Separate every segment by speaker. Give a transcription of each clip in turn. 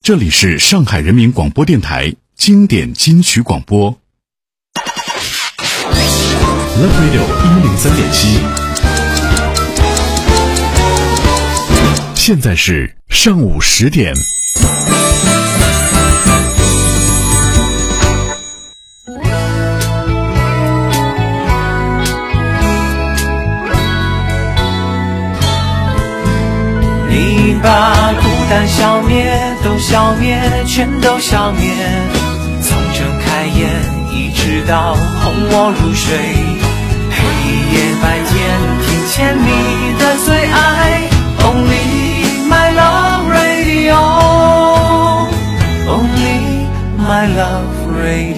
Speaker 1: 这里是上海人民广播电台经典金曲广播 Love Radio 103.7，现在是上午10点。
Speaker 2: 你把孤单消灭，都消灭，全都消灭，从睁开眼一直到哄我入睡，黑夜白天听见你的最爱 Only my love radio Only my love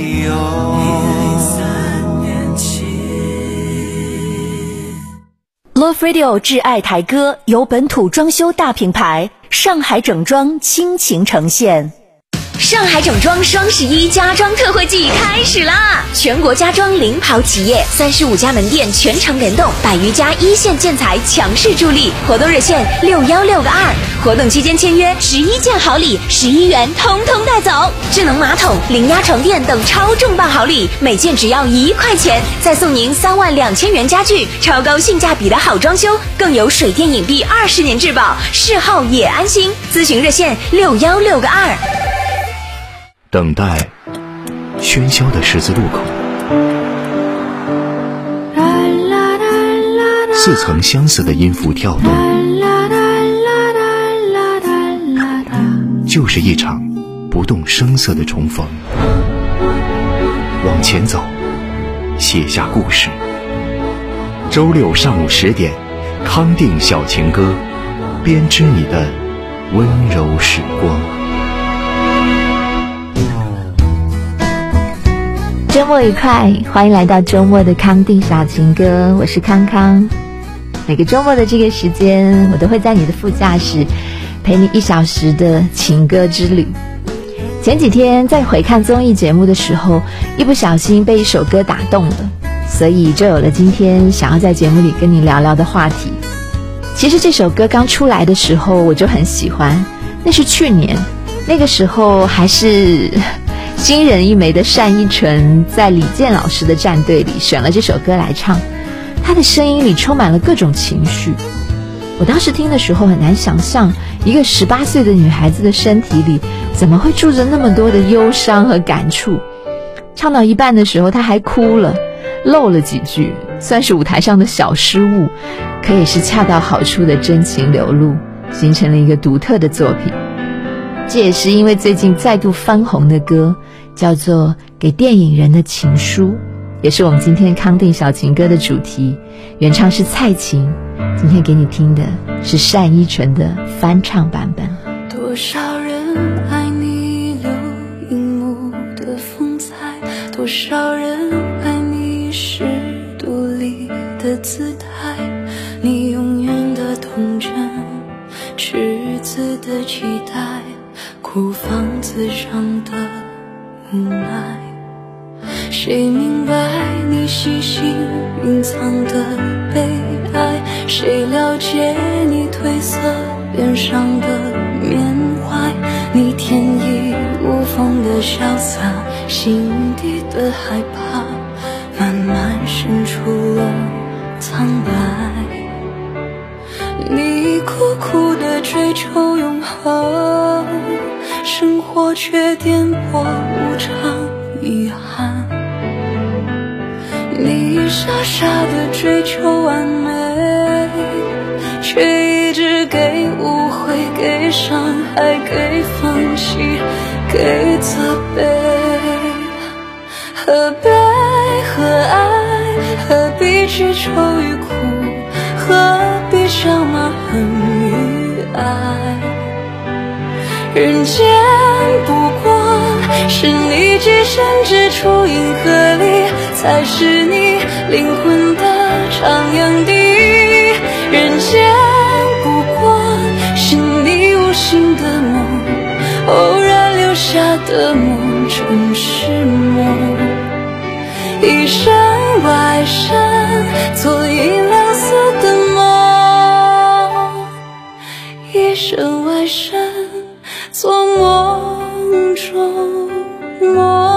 Speaker 2: radio。Love
Speaker 3: Radio 挚爱台歌由本土装修大品牌上海整装倾情呈现。
Speaker 4: 上海整装双11家装特惠季开始啦！全国家装领跑企业，35家门店全程联动，100余家一线建材强势助力。活动热线616个2，活动期间签约11件好礼，11元通通带走。智能马桶、零压床垫等超重磅好礼，每件只要1块钱，再送您32000元家具，超高性价比的好装修，更有水电影壁20年质保，事后也安心。咨询热线616个2。
Speaker 5: 等待喧嚣的十字路口，似曾相识的音符跳动，就是一场不动声色的重逢。往前走，写下故事。周六上午10点，康定小情歌，编织你的温柔时光。
Speaker 6: 周末愉快，欢迎来到周末的康定小情歌，我是康康。每个周末的这个时间，我都会在你的副驾驶陪你1小时的情歌之旅。前几天在回看综艺节目的时候，一不小心被一首歌打动了，所以就有了今天想要在节目里跟你聊聊的话题。其实这首歌刚出来的时候我就很喜欢，那是去年，那个时候还是新人一枚的单依纯在李健老师的战队里选了这首歌来唱，她的声音里充满了各种情绪。我当时听的时候很难想象，一个18岁的女孩子的身体里怎么会住着那么多的忧伤和感触。唱到一半的时候她还哭了，漏了几句，算是舞台上的小失误，可也是恰到好处的真情流露，形成了一个独特的作品。这也是因为最近再度翻红的歌，叫做《给电影人的情书》，也是我们今天康定小情歌的主题。原唱是蔡琴，今天给你听的是单依纯的翻唱版本。
Speaker 7: 多少人爱你留荧幕的风采，多少人爱你是独立的姿态，你永远的童真，赤子的期待，哭房子上的无奈。谁明白你细心隐藏的悲哀，谁了解你褪色脸上的缅怀，你天衣无缝的潇洒，心底的害怕慢慢渗出了苍白。你苦苦的追求永恒，生活却颠簸无常遗憾，你傻傻的追求完美，却一直给误会，给伤害，给放弃，给责备。何悲何爱，何必去愁与苦，何必叫骂恨与爱。人间不过是你寄身之处，银河里才是你灵魂的徜徉地。人间不过是你无心的梦，偶然留下的梦真是梦。一生外身做银亮色的梦，一生外身做梦。 中梦。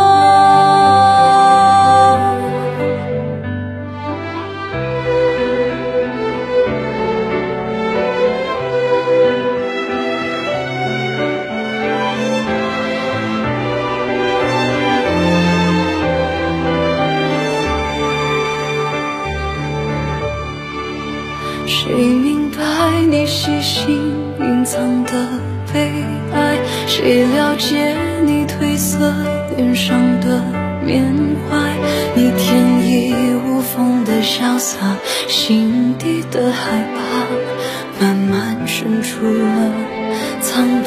Speaker 7: 谁明白你细心隐藏的悲哀？谁了解你褪色脸上的缅怀？你天衣无缝的潇洒，心底的害怕慢慢渗出了苍白。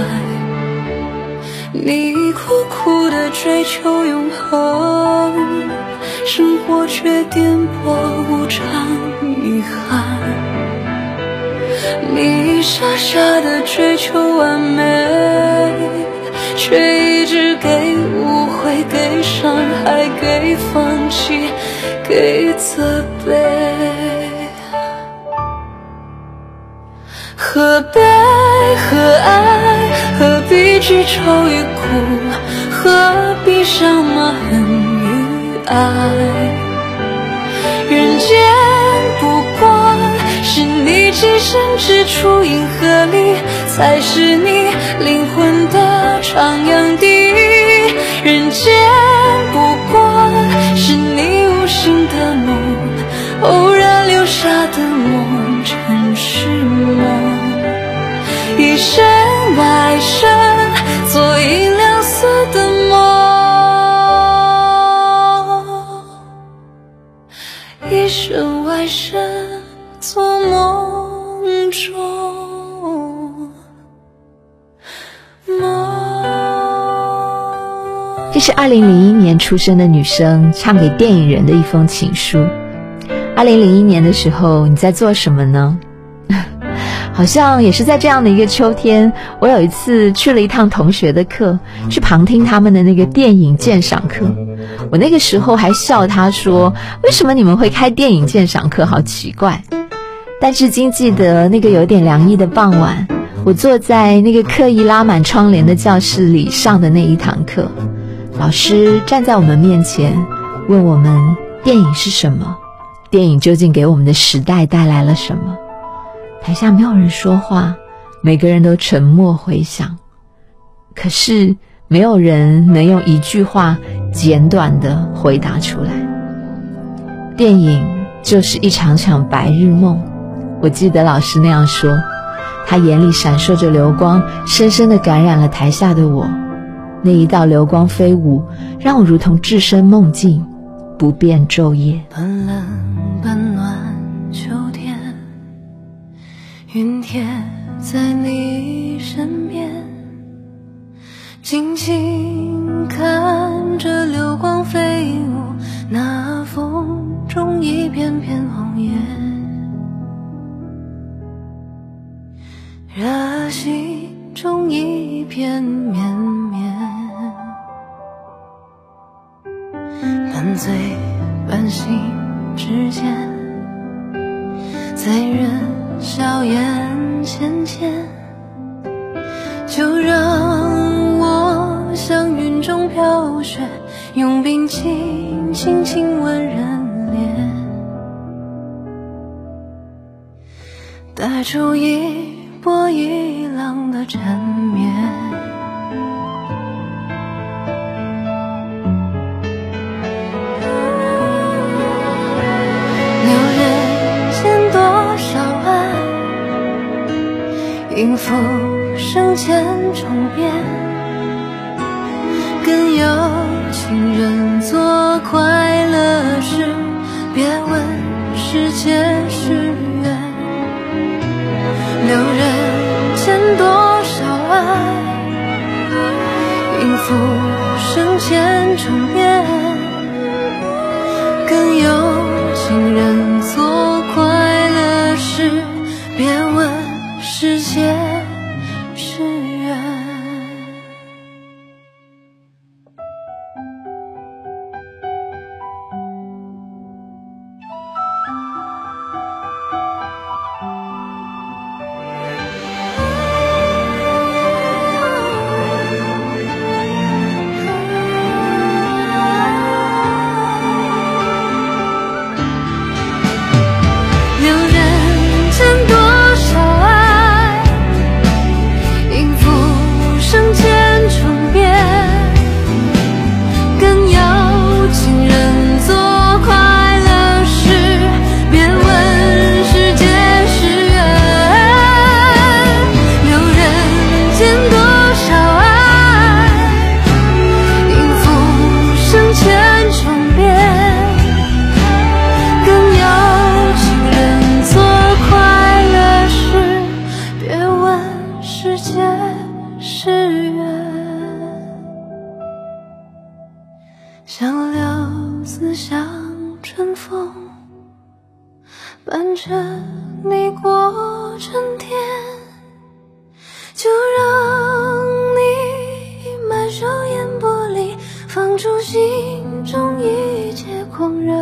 Speaker 7: 你苦苦的追求永恒，生活却颠簸无常遗憾。你傻傻的追求完美，却一直给误会，给伤害，给放弃，给责备。何悲何爱，何必只愁与苦，何必伤吗恨与爱？人间不过是你栖身之处，银河里才是你灵魂的徜徉地。人间不过是你无心的梦，偶然留下的梦，尘世梦。一生外生，做银亮色的梦。一生外生，做梦中梦。
Speaker 6: 这是2001年出生的女生唱给电影人的一封情书。2001年的时候，你在做什么呢？好像也是在这样的一个秋天，我有一次去了一趟同学的课，去旁听他们的那个电影鉴赏课。我那个时候还笑他说，为什么你们会开电影鉴赏课，好奇怪。但至今记得那个有点凉意的傍晚，我坐在那个刻意拉满窗帘的教室里上的那一堂课，老师站在我们面前，问我们电影是什么，电影究竟给我们的时代带来了什么。台下没有人说话，每个人都沉默回想，可是没有人能用一句话简短地回答出来。电影就是一场场白日梦，我记得老师那样说，他眼里闪烁着流光，深深地感染了台下的我。那一道流光飞舞，让我如同置身梦境，不变昼夜。
Speaker 7: 半冷半暖秋天，云贴在你身边，静静看着流光飞舞，那风中一片片红叶，热心中一片绵绵，半醉半醒之间，在人笑颜浅浅，就让我像云中飘雪，用冰轻轻亲吻人脸，带出一波一浪的缠绵。应付生前重变，更有情人做快乐事，别问世界是缘。留人间多少爱，应付生前重变，更有情人做快乐事，别问世界是缘。 着你过春天，就让你满手烟波里放逐心中一切狂热，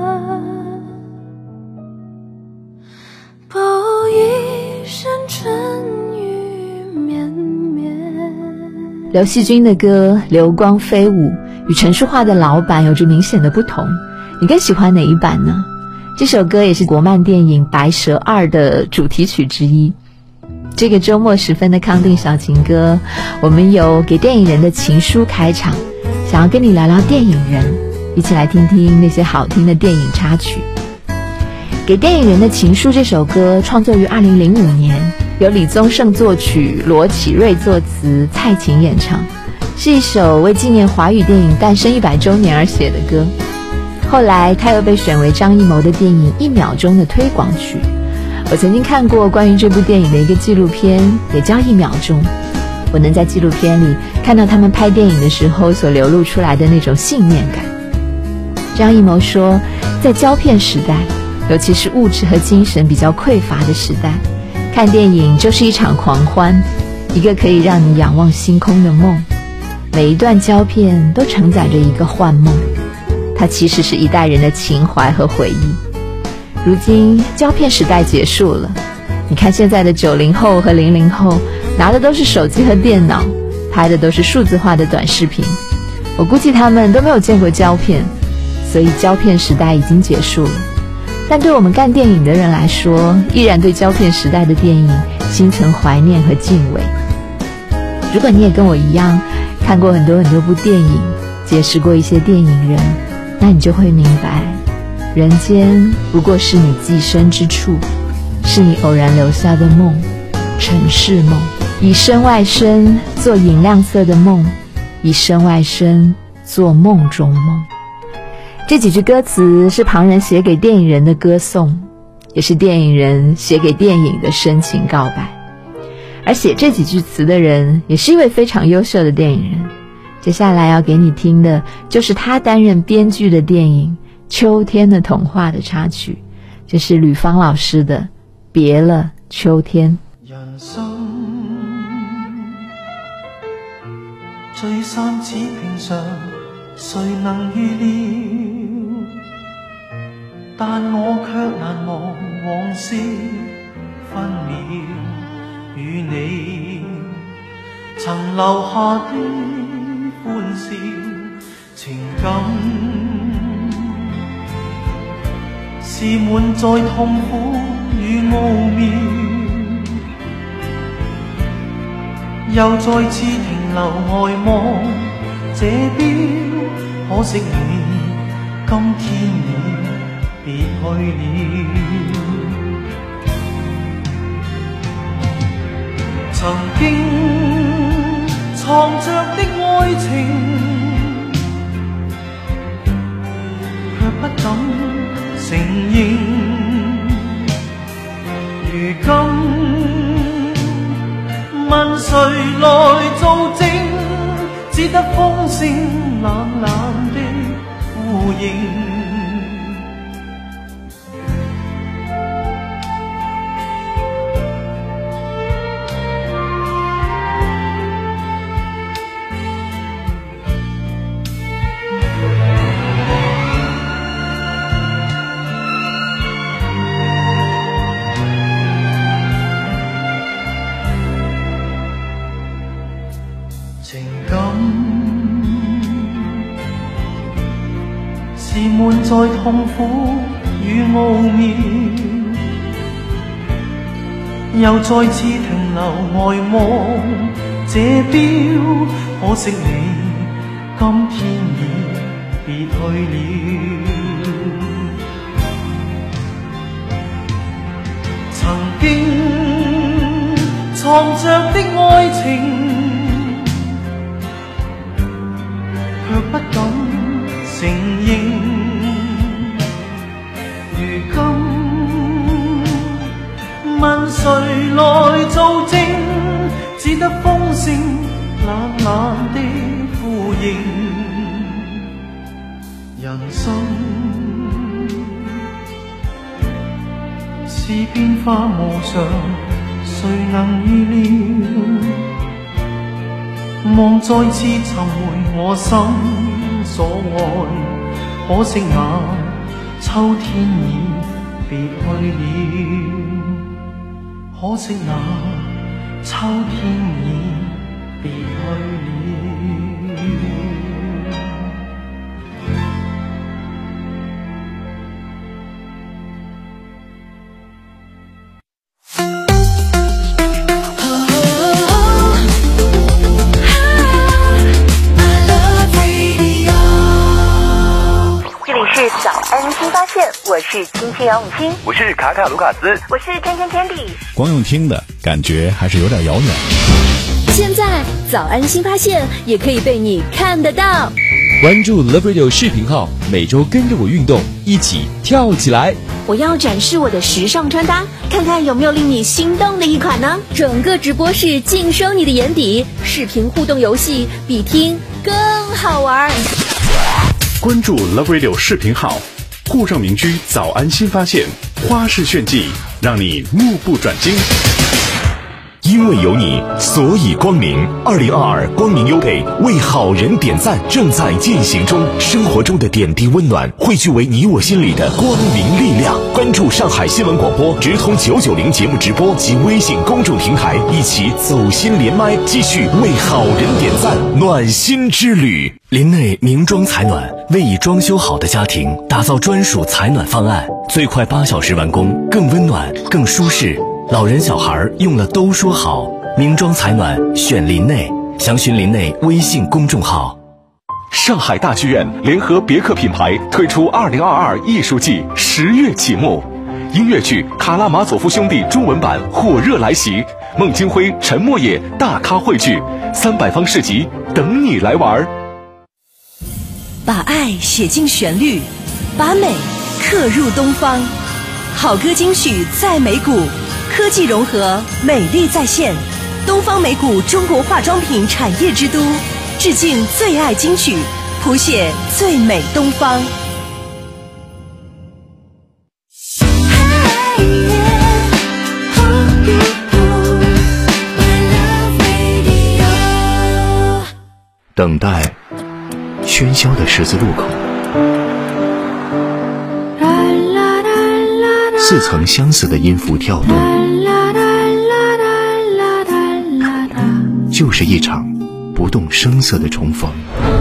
Speaker 7: 报一声春雨绵绵。
Speaker 6: 刘惜君的歌《流光飞舞》与陈淑桦的老版有着明显的不同，你更喜欢哪一版呢？这首歌也是国漫电影《白蛇2》的主题曲之一。这个周末时分的康定小情歌，我们由给电影人的情书开场，想要跟你聊聊电影人，一起来听听那些好听的电影插曲。给电影人的情书这首歌创作于2005年，由李宗盛作曲，罗启瑞作词，蔡琴演唱，是一首为纪念华语电影诞生100周年而写的歌。后来他又被选为张艺谋的电影《1秒钟》的推广曲。我曾经看过关于这部电影的一个纪录片，也叫《1秒钟》。我能在纪录片里看到他们拍电影的时候所流露出来的那种信念感。张艺谋说，在胶片时代，尤其是物质和精神比较匮乏的时代，看电影就是一场狂欢，一个可以让你仰望星空的梦。每一段胶片都承载着一个幻梦，它其实是一代人的情怀和回忆。如今胶片时代结束了，你看现在的90后和00后拿的都是手机和电脑，拍的都是数字化的短视频。我估计他们都没有见过胶片，所以胶片时代已经结束了。但对我们干电影的人来说，依然对胶片时代的电影心存怀念和敬畏。如果你也跟我一样看过很多部电影，结识过一些电影人，那你就会明白，人间不过是你寄身之处，是你偶然留下的梦，尘世梦。以身外身做银亮色的梦，以身外身做梦中梦。这几句歌词是旁人写给电影人的歌颂，也是电影人写给电影的深情告白。而写这几句词的人也是一位非常优秀的电影人。接下来要给你听的就是他担任编剧的电影《秋天的童话》的插曲，这是吕方老师的《别了秋天》。
Speaker 2: 人生聚散似平常，谁能预料？但我却难忘往事分秒，与你曾留下的欢笑情感，是满载痛苦与奧妙，又再次停留呆望這表，可惜你今天已別去了。曾經藏着的愛情，卻不敢承認，如今問誰來做證，只得風聲冷冷的呼應。情感是滿載痛苦與奧妙，又再次停留呆望這表，可惜你今天已別去了。曾經藏着的愛情，卻不敢承認，如今問誰來做證，只得風聲冷冷的呼應。人生是是變化無常，誰能預料？望再次尋回我心所愛，可惜那秋天已別去了，可惜那秋天已別去了。
Speaker 3: 早安新发现，我是青青杨永清，
Speaker 5: 我是卡卡卢卡斯，
Speaker 3: 我是天天 Candy。
Speaker 1: 光用听的感觉还是有点遥远。
Speaker 3: 现在早安新发现也可以被你看得到。
Speaker 8: 关注 Love Radio 视频号，每周跟着我运动，一起跳起来。
Speaker 3: 我要展示我的时尚穿搭，看看有没有令你心动的一款呢？整个直播室尽收你的眼底，视频互动游戏比听更好玩。
Speaker 1: 关注 Love Radio 视频号，沪上名居早安新发现，花式炫技，让你目不转睛。
Speaker 5: 因为有你，所以光明。2022光明优配为好人点赞正在进行中，生活中的点滴温暖汇聚为你我心里的光明力量。关注上海新闻广播直通990节目直播及微信公众平台，一起走心连麦，继续为好人点赞，暖心之旅。林内名装采暖为已装修好的家庭打造专属采暖方案，最快8小时完工，更温暖更舒适。老人小孩用了都说好，名装采暖选林内，详询林内微信公众号。上海大剧院联合别克品牌推出2022艺术季10月启幕，音乐剧《卡拉马佐夫兄弟》中文版火热来袭，孟京辉、陈默野大咖汇聚，300方市集等你来玩。
Speaker 3: 把爱写进旋律，把美刻入东方。好歌金曲在美谷，科技融合，美丽在线。东方美谷中国化妆品产业之都，致敬最爱金曲，谱写最美东方。
Speaker 5: 等待喧嚣的十字路口，4层相似的音符跳动，就是一场不动声色的重逢。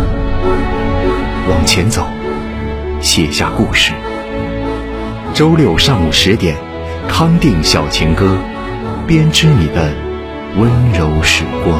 Speaker 5: 往前走，写下故事。周六上午10点，康定小情歌，编织你的温柔时光。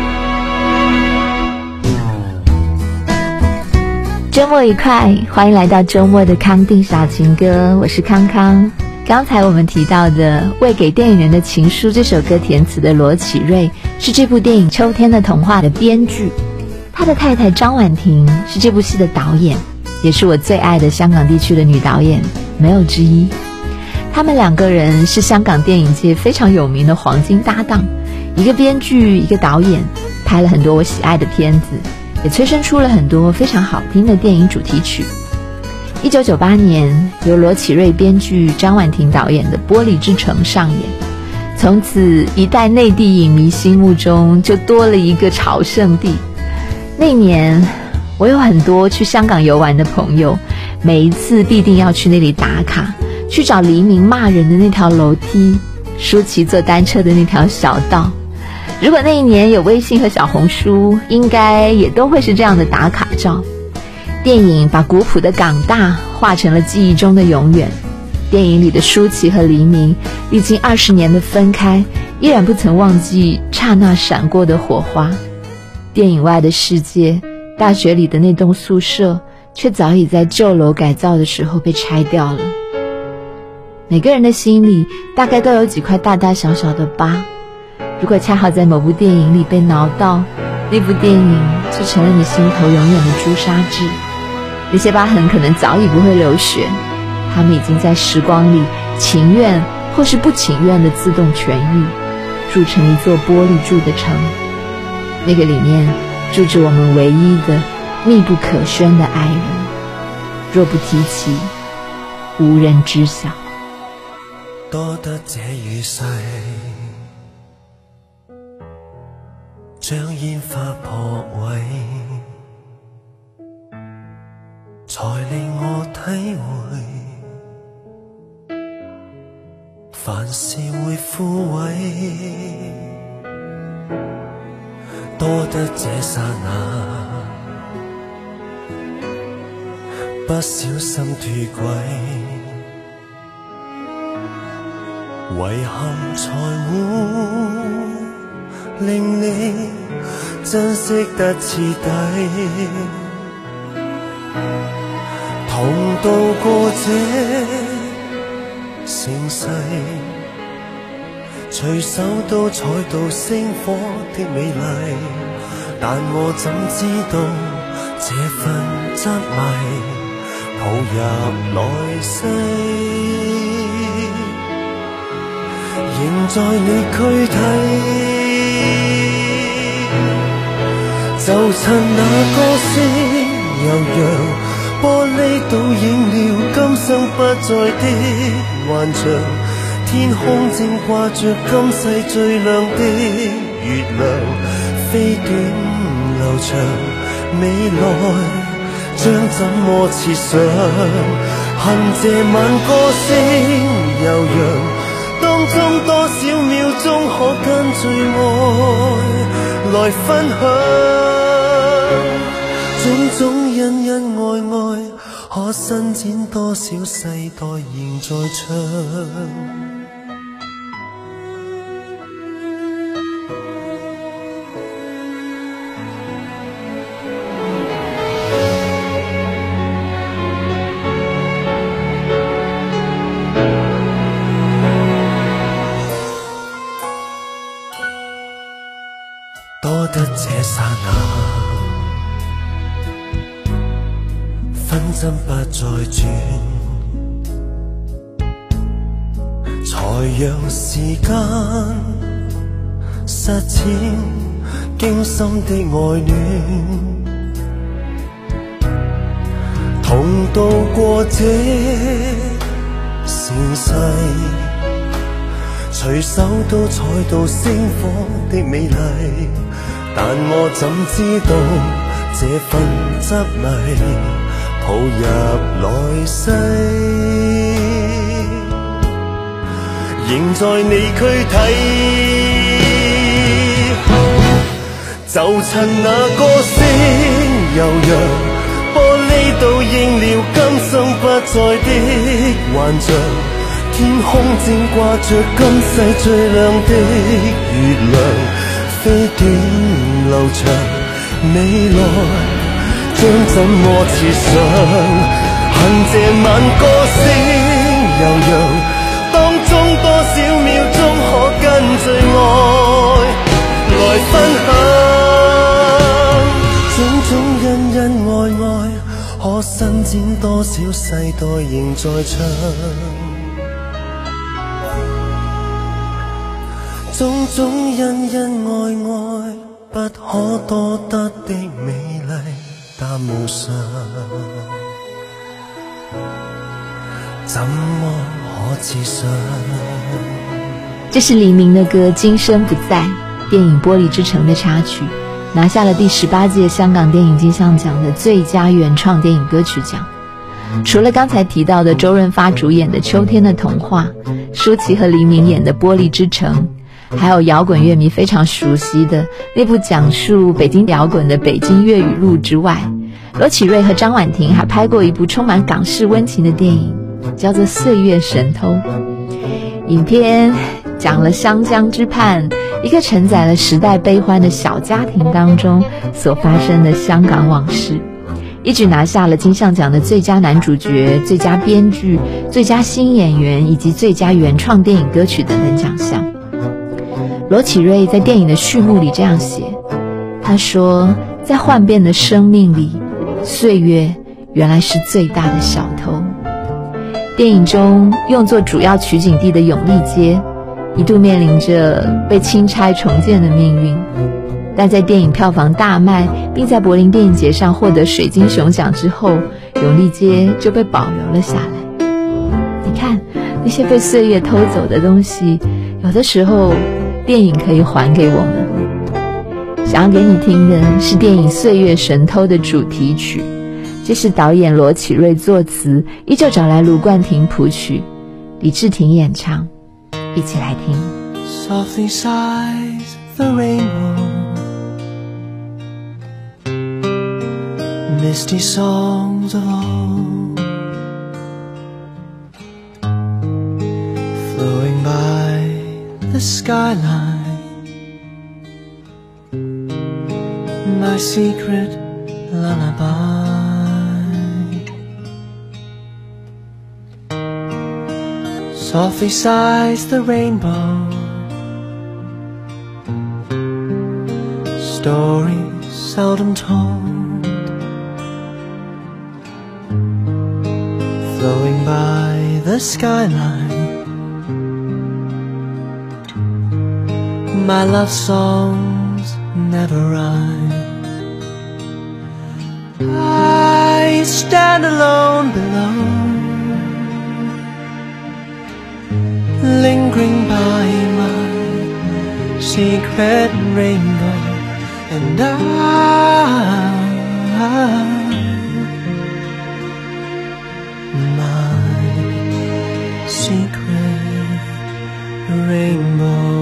Speaker 6: 周末愉快，欢迎来到周末的康定小情歌，我是康康。刚才我们提到的《为给电影人的情书》这首歌填词的罗启瑞，是这部电影《秋天的童话》的编剧，他的太太张婉婷是这部戏的导演，也是我最爱的香港地区的女导演，没有之一。他们2个人是香港电影界非常有名的黄金搭档，一个编剧，一个导演，拍了很多我喜爱的片子，也催生出了很多非常好听的电影主题曲。1998年，由罗启瑞编剧、张婉婷导演的《玻璃之城》上演，从此一代内地影迷心目中就多了一个朝圣地。那年，我有很多去香港游玩的朋友，每一次必定要去那里打卡，去找黎明骂人的那条楼梯，舒淇坐单车的那条小道。如果那一年有微信和小红书，应该也都会是这样的打卡照。电影把古朴的港大画成了记忆中的永远，电影里的舒淇和黎明历经20年的分开，依然不曾忘记刹那闪过的火花。电影外的世界，大学里的那栋宿舍却早已在旧楼改造的时候被拆掉了。每个人的心里大概都有几块大大小小的疤，如果恰好在某部电影里被挠到，那部电影就成了你心头永远的朱砂痣。那些疤痕可能早已不会流血，它们已经在时光里情愿或是不情愿的自动痊愈，筑成一座玻璃铸的城。那个里面住着我们唯一的密不可宣的爱人，若不提起，无人知晓。
Speaker 9: 多得這雨勢，將煙花破壞，才令我體會凡事會枯萎。多得這剎那，不小心脫軌，遺憾才會令你珍惜得徹底，同渡過這盛世，隨手都採到星火的美麗，但我怎知道這份執迷抱入來世，仍在你軀體。就趁那歌聲悠揚，玻璃倒映了今生不再的幻象，天空正掛着今世最亮的月亮，飛短流長，未來將怎麼設想？恨這晚歌聲悠揚，當中多少秒鐘可跟最愛來分享？種種恩恩愛愛，可伸展多少世代仍在唱？多得這剎那，分針不再轉，才讓時間實踐驚心的愛戀，同渡過這盛世，隨手都採到星火的美麗，但我怎知道這份執迷抱入來世，仍在你軀體。就趁那歌聲悠揚，玻璃倒映了今生不再的幻象，天空正掛着今世最亮的月亮，飛短流長，未來將怎麼設想？恨這晚歌聲悠揚，當中多少秒鐘可跟最愛來分享？種種恩恩愛愛，可伸展多少世代仍在唱？種種恩恩愛愛，不可多得的美麗，但無常，怎麼可設想？
Speaker 6: 這是黎明的歌《今生不在》，電影《玻璃之城》的插曲，拿下了第18屆香港電影金像獎的最佳原創電影歌曲獎。除了剛才提到的周潤發主演的《秋天的童話》，舒淇和黎明演的《玻璃之城》，還有搖滾樂迷非常熟悉的那部講述北京搖滾的《北京粵語錄》之外，羅啟銳和張婉婷還拍過一部充滿港式溫情的電影，叫做《歲月神偷》。影片講了湘江之畔一個承載了時代悲歡的小家庭當中所發生的香港往事，一舉拿下了金像獎的最佳男主角、最佳編劇、最佳新演員以及最佳原創電影歌曲等等獎項。羅啟銳在電影的序幕裡這樣寫，他說，在幻變的生命裡，歲月原來是最大的小偷。電影中用作主要取景地的永利街一度面臨着被清拆重建的命運，但在電影票房大賣並在柏林電影節上獲得水晶熊獎之後，永利街就被保留了下來。你看那些被岁月偷走的东西，有的时候电影可以还给我们。想要给你听的是电影《岁月神偷》的主题曲，这是导演罗启瑞作词，依旧找来卢冠廷谱曲，李治廷演唱，一起来听。
Speaker 2: Softly sighs the rainbow, misty songs of old, flowing by the skyline, my secret lullaby. Softly sighs the rainbow, stories seldom told, flowing by the skyline, my love songs never rhyme. I stand alone below, lingering by my secret rainbow, and my secret rainbow.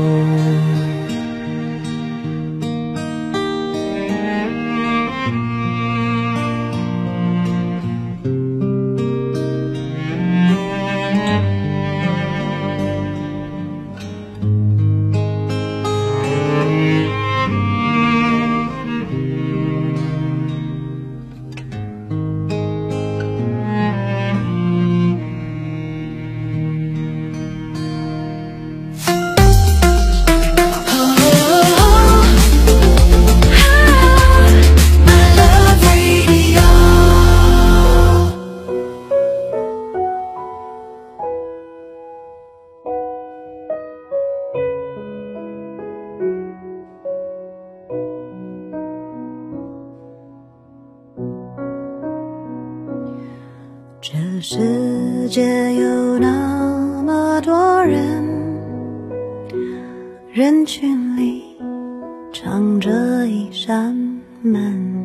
Speaker 7: 这世界有那么多人，人群里藏着一扇门，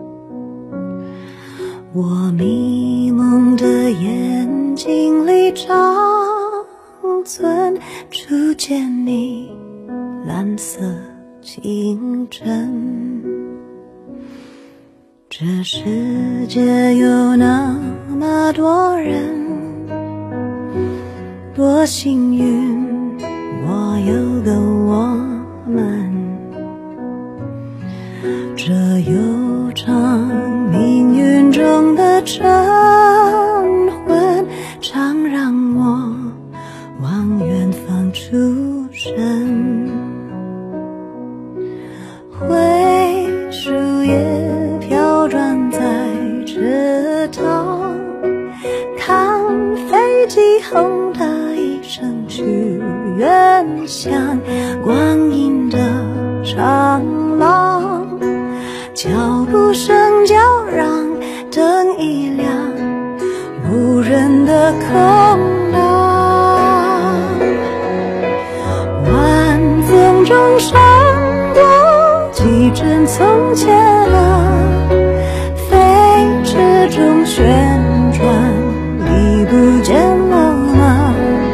Speaker 7: 我迷蒙的眼睛里长存初见你蓝色清晨。这世界有那么多人，多幸运我有个我们，这悠长命运中的晨昏，常让我往远方出神，灰树叶飘转在池塘，看飞机轰的一声去远乡，光阴的长廊，脚步声叫嚷，灯一亮，无人的空荡，晚风中闪过几帧从前啊，飞驰中旋转，你不见了吗？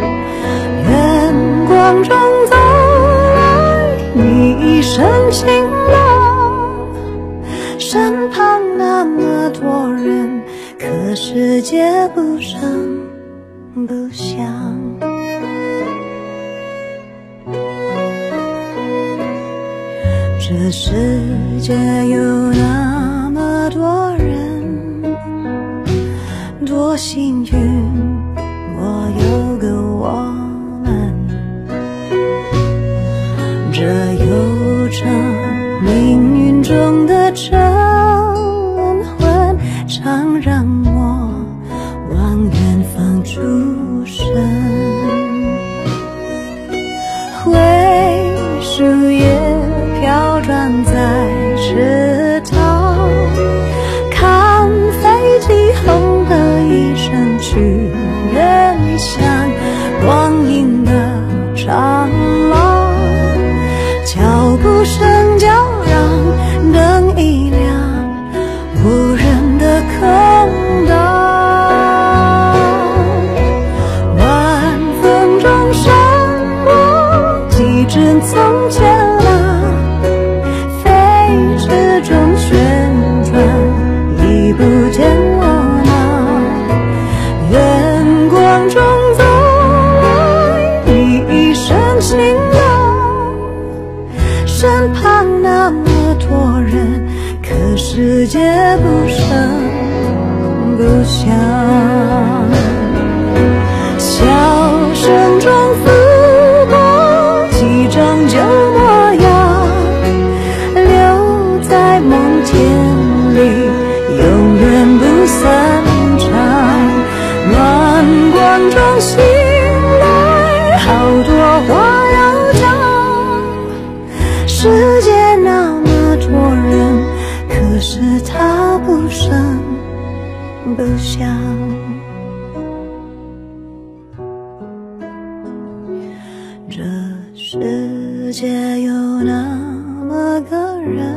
Speaker 7: 远光中走来，你一身晴朗，身旁那么多人，可世界不声不响。这世界有那么多人，多幸运我有个我们，这悠长命运中的晨昏，常让我往远方出神，灰树叶飘转在池塘，看飞机轰的一声去远乡， 世界不声不响，笑声中浮过几张旧模样，留在梦田里永远不散场。暖光中醒来，好多话要讲，世界那么多人，可是他不声不响。这世界有那么个人，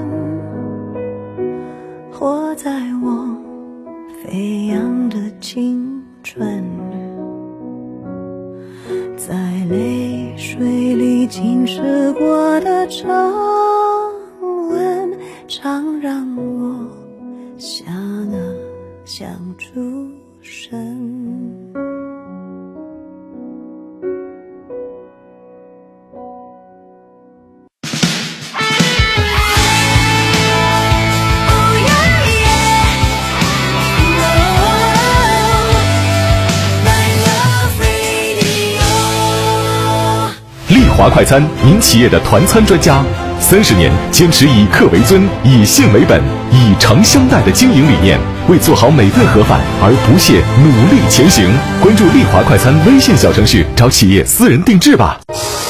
Speaker 7: 活在我飞扬的青春，在泪水里浸湿过的皱纹，常让我想想出神。
Speaker 5: 丽华快餐，您企业的团餐专家，30年坚持以客为尊、以信为本、以诚相待的经营理念，为做好每顿盒饭而不懈努力前行。关注丽华快餐微信小程序，找企业私人定制吧。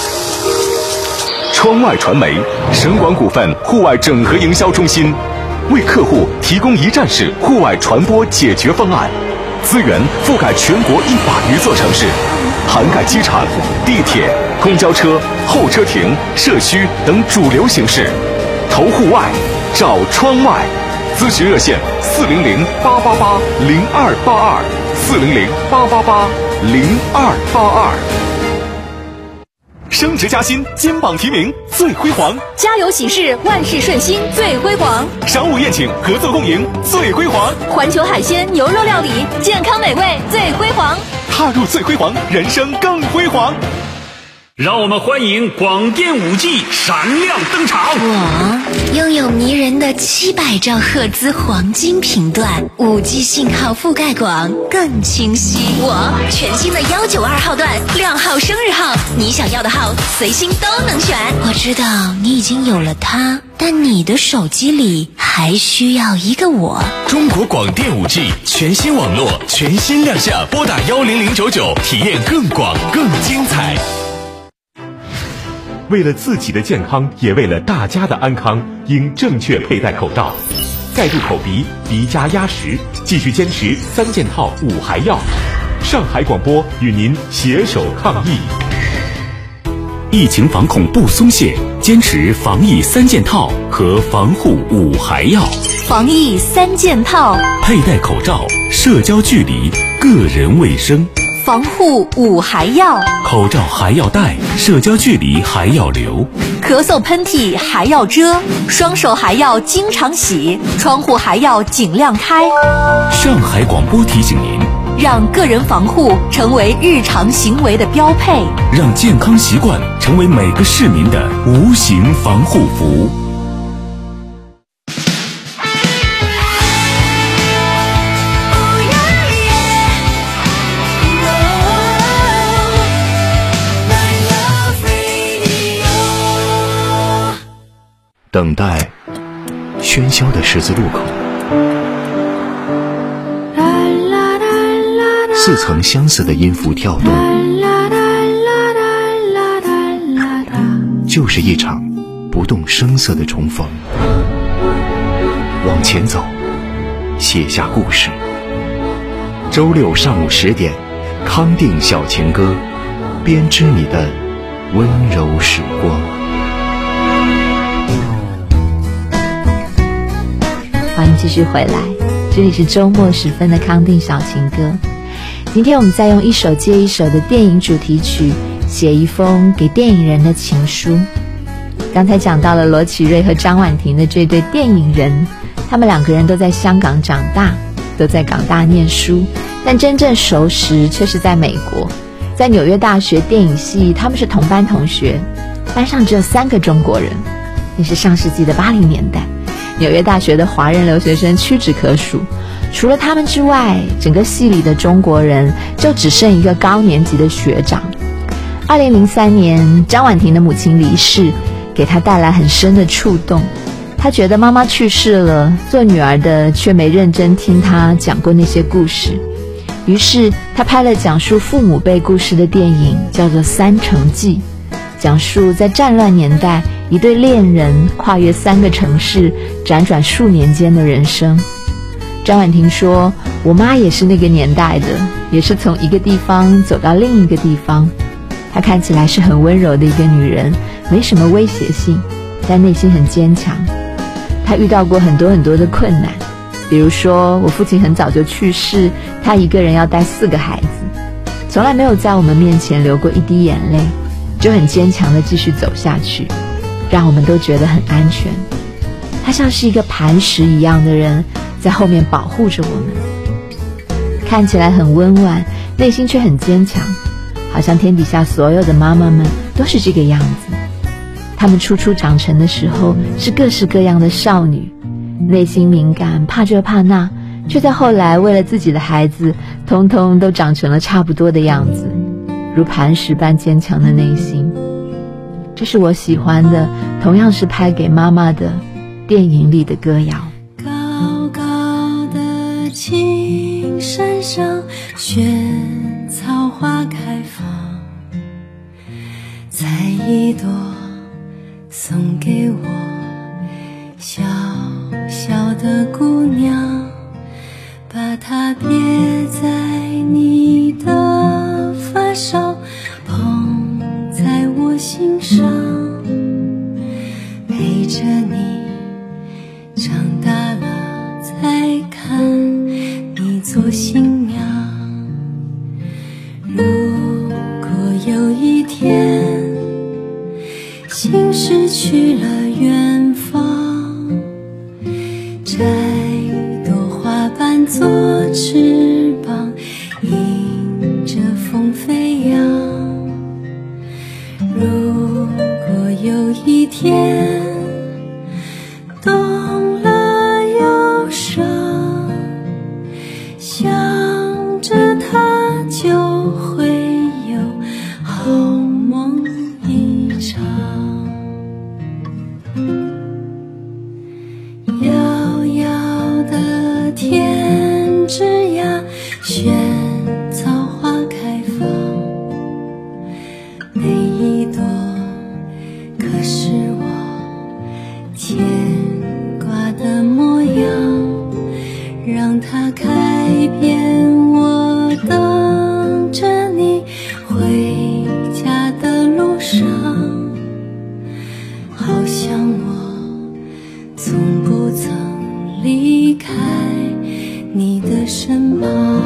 Speaker 5: 窗外传媒，省广股份户外整合营销中心，为客户提供一站式户外传播解决方案，资源覆盖全国100余座城市，涵盖机场、地铁、公交车、候车亭、社区等主流形式。投户外，找窗外。咨询热线400-888-0282，400-888-0282。升职加薪，金榜题名，最辉煌；
Speaker 4: 家有喜事，万事顺心，最辉煌；
Speaker 5: 商务宴请，合作共赢，最辉煌；
Speaker 4: 环球海鲜牛肉料理，健康美味，最辉煌。
Speaker 5: 踏入最辉煌，人生更辉煌。
Speaker 10: 让我们欢迎广电5G闪亮登场。
Speaker 4: 我拥有迷人的700兆赫兹黄金频段，5G 信号覆盖广，更清晰。我全新的192号段，2号生日号，你想要的号随心都能选。我知道你已经有了它，但你的手机里还需要一个我。
Speaker 5: 中国广电5G全新网络全新亮相，拨打10099，体验更广更精彩。为了自己的健康，也为了大家的安康，应正确佩戴口罩，盖住口鼻，鼻夹压实，继续坚持3件套5还要。上海广播与您携手抗疫。疫情防控不松懈，坚持防疫3件套和防护5还要。
Speaker 4: 防疫3件套：
Speaker 5: 佩戴口罩、社交距离、个人卫生。
Speaker 4: 防护5还要：
Speaker 5: 口罩还要戴，社交距离还要留，
Speaker 4: 咳嗽喷嚏还要遮，双手还要经常洗，窗户还要尽量开。
Speaker 5: 上海广播提醒您，
Speaker 4: 让个人防护成为日常行为的标配，
Speaker 5: 让健康习惯成为每个市民的无形防护服。等待喧嚣的十字路口，4层相似的音符跳动，就是一场不动声色的重逢。往前走，写下故事。周6上午10点，康定小情歌，编织你的温柔时光。
Speaker 6: 欢迎继续回来，这里是周末时分的康定小情歌。今天我们再用一首接一首的电影主题曲，写一封给电影人的情书。刚才讲到了罗启瑞和张婉婷的这对电影人，他们2个人都在香港长大，都在港大念书，但真正熟识却是在美国，在纽约大学电影系，他们是同班同学，班上只有3个中国人。那是上世纪的80年代， 纽约大学的华人留学生屈指可数。除了他们之外，整个系里的中国人就只剩一个高年级的学长。2003年，张婉婷的母亲离世，给她带来很深的触动。她觉得妈妈去世了，做女儿的却没认真听她讲过那些故事。于是她拍了讲述父母辈故事的电影，叫做《三城记》，讲述在战乱年代一对恋人跨越3个城市，辗转数年间的人生。张婉婷说，我妈也是那个年代的，也是从一个地方走到另一个地方。她看起来是很温柔的一个女人，没什么威胁性，但内心很坚强。她遇到过很多很多的困难，比如说我父亲很早就去世，她一个人要带4个孩子，从来没有在我们面前流过一滴眼泪，就很坚强地继续走下去，让我们都觉得很安全。她像是一个磐石一样的人，在后面保护着我们，看起来很温婉，内心却很坚强，好像天底下所有的妈妈们都是这个样子。她们初初长成的时候是各式各样的少女，内心敏感，怕这怕那，却在后来为了自己的孩子，通通都长成了差不多的样子，如磐石般坚强的内心。这是我喜欢的，同样是拍给妈妈的电影里的歌谣。
Speaker 7: 高高的青山上，萱草花开放，采一朵送给我小小的姑娘，把它别在你的发梢，捧在我心上，陪着你长大了再看你做新娘。如果有一天心失去了远方，摘朵花瓣做翅膀，迎着风飞扬。如果有一天懂了忧伤，想着它就会有好梦一场。遥遥的天之涯，萱草花开放，每一朵可是我牵挂的模样，让它开遍我等着你回家的路上，好像我从不曾离开你的身旁。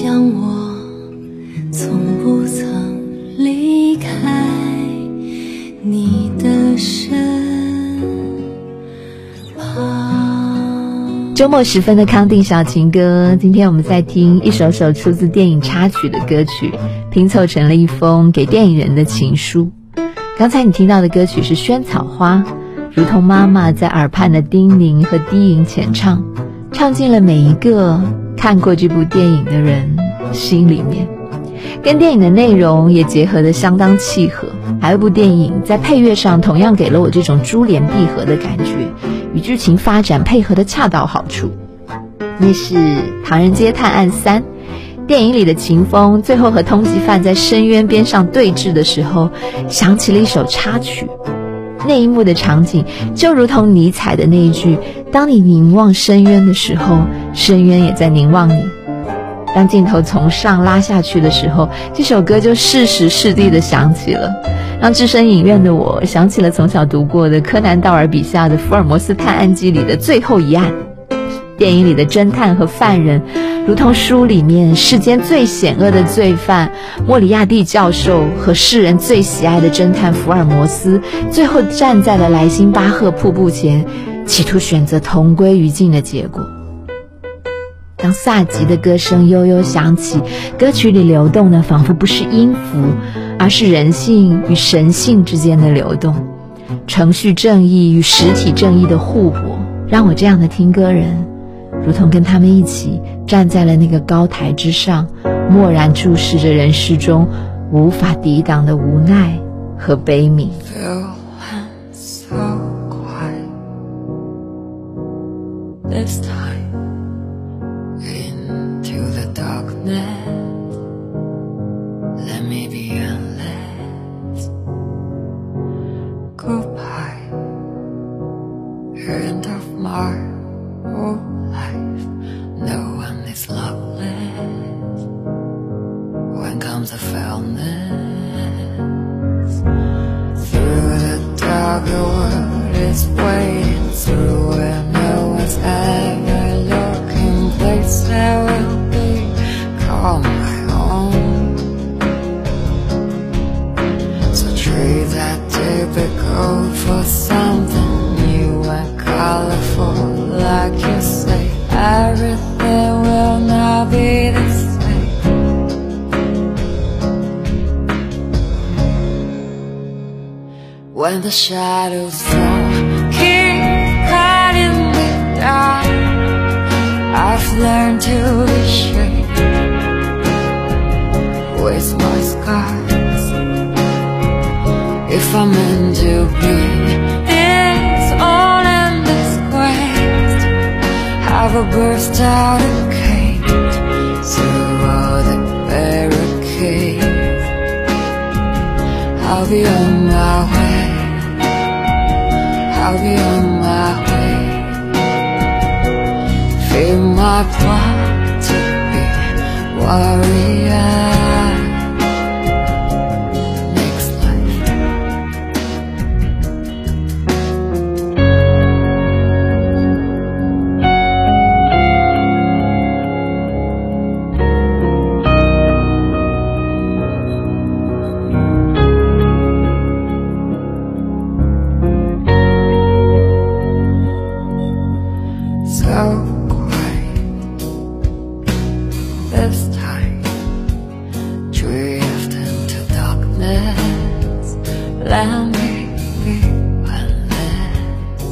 Speaker 7: 像我从不曾离开你的身旁。
Speaker 6: 周末时分的康定小情歌，今天我们在听一首首出自电影插曲的歌曲，拼凑成了一封给电影人的情书。刚才你听到的歌曲是萱草花，如同妈妈在耳畔的叮咛和低吟浅唱，唱进了每一个看过这部电影的人心里面，跟电影的内容也结合得相当契合。还有一部电影在配乐上同样给了我这种珠联璧合的感觉，与剧情发展配合得恰到好处。那是《唐人街探案3》，电影里的秦风最后和通缉犯在深渊边上对峙的时候，响起了一首插曲。那一幕的场景就如同尼采的那一句，当你凝望深渊的时候，深渊也在凝望你。当镜头从上拉下去的时候，这首歌就适时适地的响起了，让置身影院的我想起了从小读过的柯南道尔笔下的福尔摩斯探案记里的最后一案。电影里的侦探和犯人如同书里面世间最险恶的罪犯莫里亚蒂教授和世人最喜爱的侦探福尔摩斯，最后站在了莱辛巴赫瀑布前，企图选择同归于尽的结果。当萨吉的歌声悠悠响起，歌曲里流动的仿佛不是音符，而是人性与神性之间的流动，程序正义与实体正义的互搏，让我这样的听歌人如同跟他们一起站在了那个高台之上，默然注视着人世中无法抵挡的无奈和悲悯。
Speaker 7: This time into the darkness, let me be endless. Goodbye, end of my whole life. No one is loveless when comes a foulness. Through the dark, the world is waiting through where no one's ever looking. Place that will be called my home. So trade that typical for something new and colorful. Like you say, everything will not be the same. When the shadows fall, keep cutting me down. I've learned to be straight with my scars. If I'm meant to be this all in disgrace, have a burst out of cage through all the barricades. I'll be on my way, I'll be on my way. Feel my blood to be warrior. Next life. So this time, drift into darkness. Let me be endless.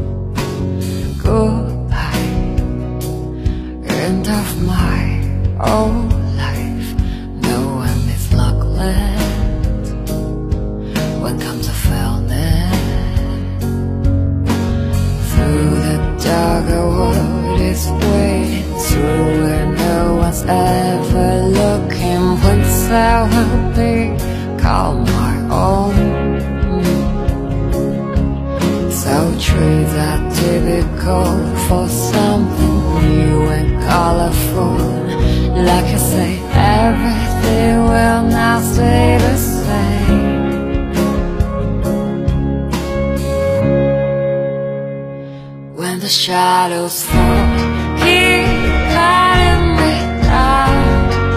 Speaker 7: Goodbye, end of my old life. No one is luckless when comes a foulness. Through the darker world is waiting through where no one's ever looking. Once I will be called my own. So trade that typical for something new and colorful. Like I say, everything will not stay the same. When the shadows fall, keep cutting me down.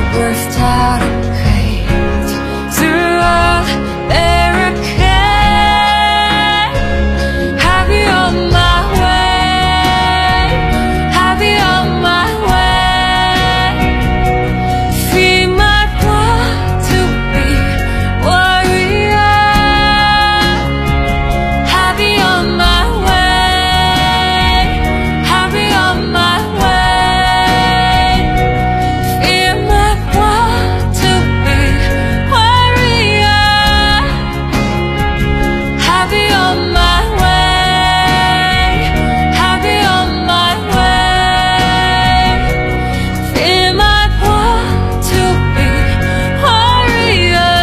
Speaker 7: birthed out of hate through a barricade. Have you on my way? Have you on my way? Free my blood to be warrior. Have you on my way? Have you on my way? Free my blood to be warrior. Have you on my way? Have you on my way? Free my blood to be warrior.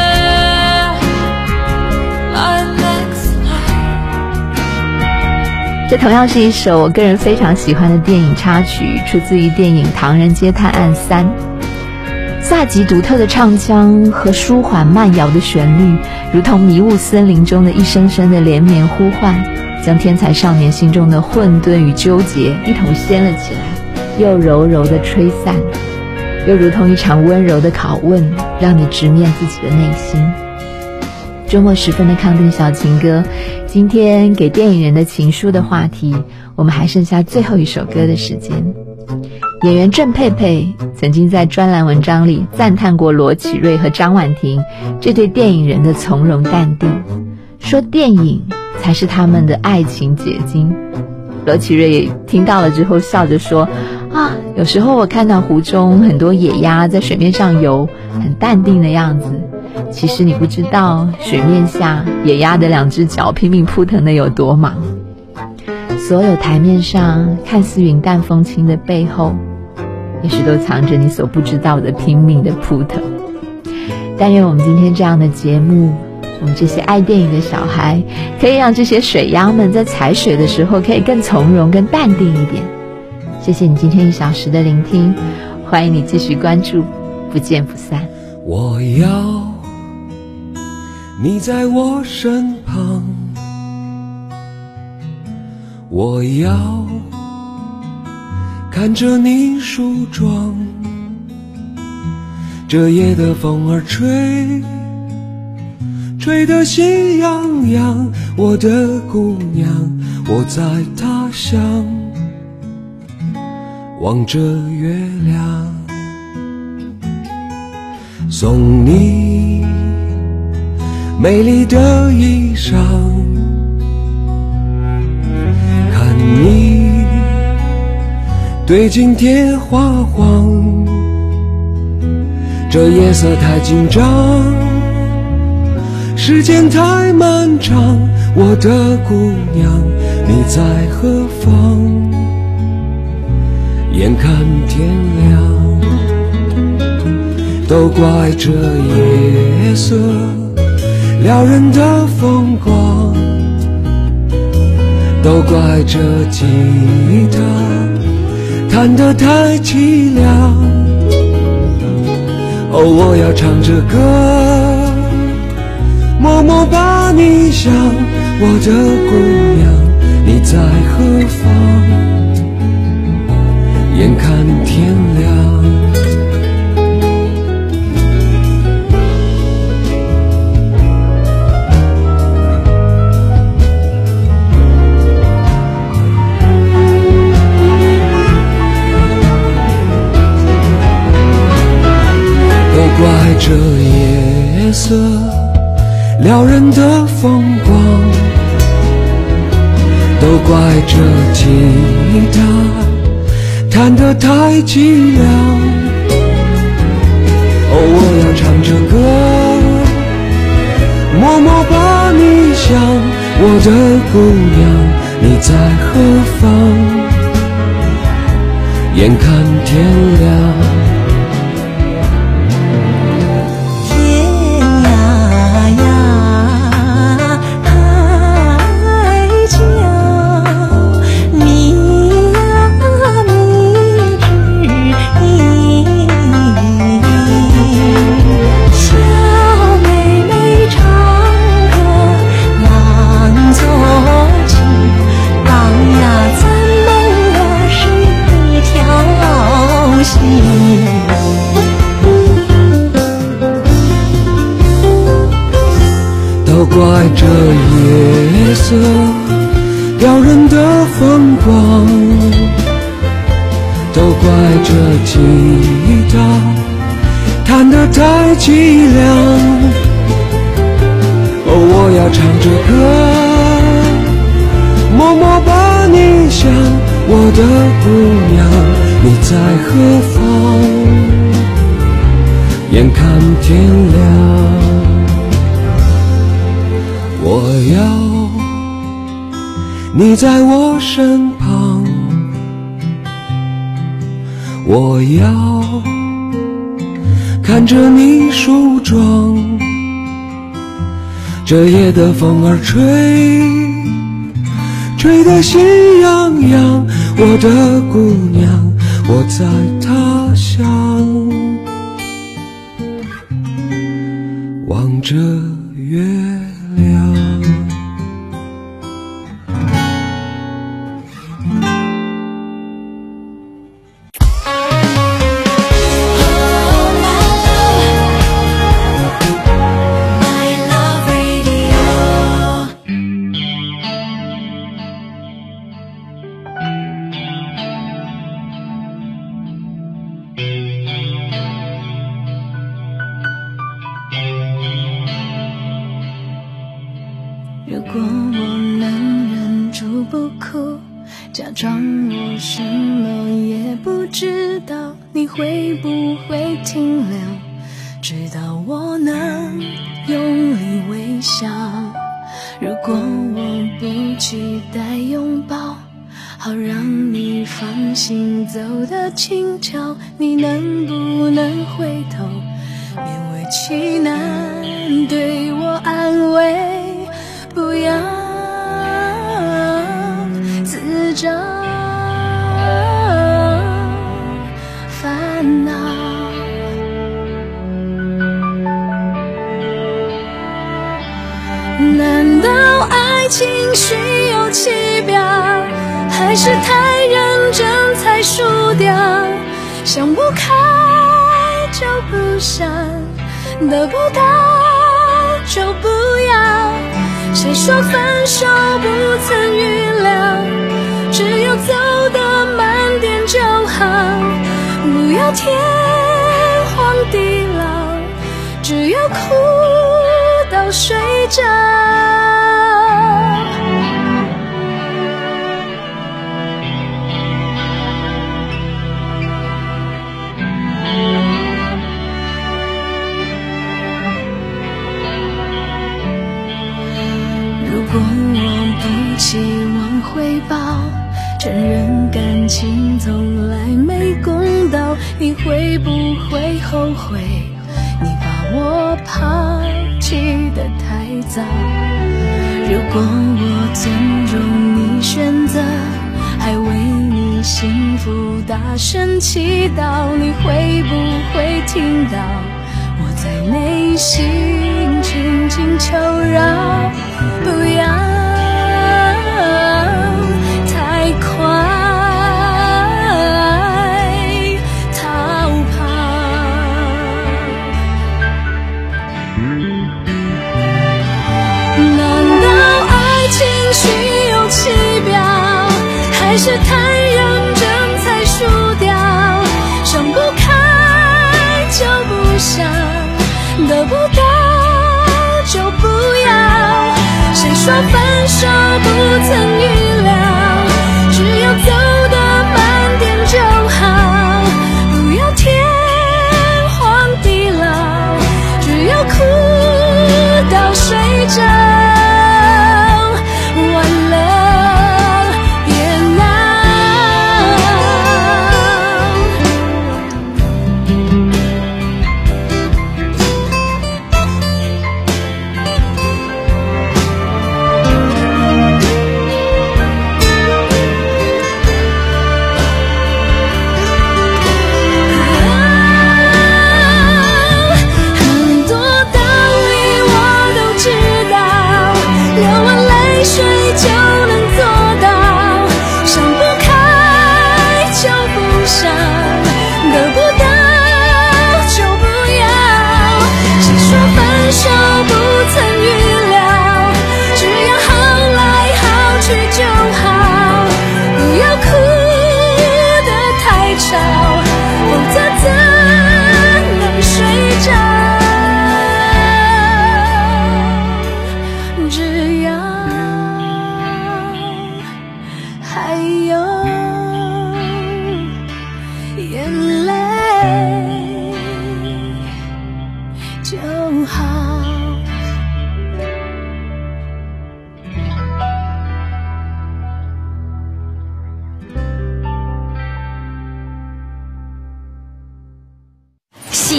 Speaker 7: My next life.
Speaker 6: 这同样是一首我个人非常喜欢的电影插曲，出自于电影《唐人街探案3》。萨吉独特的唱腔和舒缓慢摇的旋律，如同迷雾森林中的一声声的连绵呼唤，将天才少年心中的混沌与纠结一同掀了起来，又柔柔地吹散，又如同一场温柔的拷问，让你直面自己的内心。周末时分的康定小情歌，今天给电影人的情书的话题，我们还剩下最后一首歌的时间。演员郑佩佩曾经在专栏文章里赞叹过罗启瑞和张婉婷这对电影人的从容淡定，说电影才是他们的爱情结晶。罗启瑞也听到了之后笑着说啊，有时候我看到湖中很多野鸭在水面上游，很淡定的样子，其实你不知道水面下野鸭的两只脚拼命扑腾的有多忙。所有台面上看似云淡风轻的背后，也许都藏着你所不知道的拼命的扑腾。但愿我们今天这样的节目，我们这些爱电影的小孩，可以让这些水鸭们在踩水的时候可以更从容更淡定一点。谢谢你今天1小时的聆听，欢迎你继续关注，不见不散。
Speaker 11: 我要你在我身旁，我要看着你梳妆，这夜的风儿吹得喜洋洋，我的姑娘，我在他乡望着月亮，送你美丽的衣裳，看你对镜贴花黄，这夜色太紧张，时间太漫长，我的姑娘，你在何方？眼看天亮，都怪这夜色撩人的风光，都怪这吉他弹得太凄凉。哦，我要唱着歌，默默把你想，我的姑娘，你在何方？眼看天亮，都怪这夜色撩人的风光，都怪这吉他弹得太凄凉。哦，我要唱着歌，默默把你想，我的姑娘，你在何方？眼看天亮，
Speaker 7: 心
Speaker 11: 怪这夜色撩人的风光，都怪这吉他弹得太凄凉。哦，我要唱着歌，默默把你想，我的姑娘，你在何方？眼看天亮，我要你在我身旁，我要看着你梳妆。这夜的风儿吹得心痒痒，我的姑娘，我在他乡，望着月亮。
Speaker 7: 如果我能忍住不哭，假装我什么也不知道，你会不会停留，直到我能用力微笑？如果我不期待拥抱，好让你放心走得轻巧，你能不能回头，勉为其难对我安慰？不要自找烦恼，难道爱情需要期表，还是太认真才输掉？想不开就不想，得不到就不要。谁说分手不曾预料，只有走得慢点就好，不要天荒地老，只有哭到睡着。如果我不期望回报，承认感情从来没公道，你会不会后悔你把我抛弃得太早？如果我尊重你选择，还为你幸福大声祈祷，你会不会听到我在内心轻轻求饶？不要太快逃跑，难道爱情需要期表，还是太认真才输掉？想不开就不想，得不到就不要。谁说分手不曾预料，只有走得慢点就好，不要天荒地老，只有哭到睡着。完了别闹，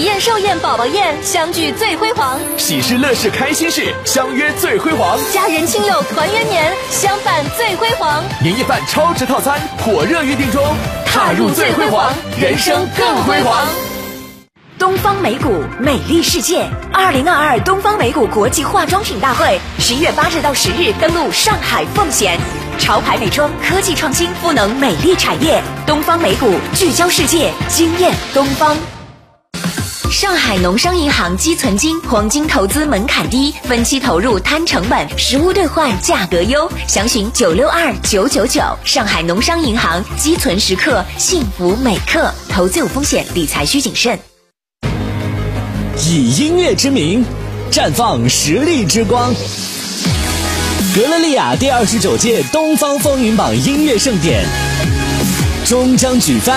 Speaker 3: 宴寿宴宝宝宴相聚最辉煌，
Speaker 12: 喜事乐事开心事相约最辉煌，
Speaker 3: 家人亲友团圆年相伴最辉煌，
Speaker 12: 年夜饭超值套餐火热预定中，踏入最辉煌，人生更辉煌。
Speaker 4: 东方美谷美丽世界2022东方美谷国际化妆品大会11月8日到10日登陆上海奉贤，潮牌美妆、科技创新、赋能美丽产业，东方美谷聚焦世界，惊艳东方。上海农商银行积存金黄金投资门槛低，分期投入摊成本，实物兑换价格优，详询962999。上海农商银行积存时刻，幸福每刻。投资有风险，理财需谨慎。
Speaker 13: 以音乐之名，绽放实力之光。格勒利亚第29届东方风云榜音乐盛典终将举办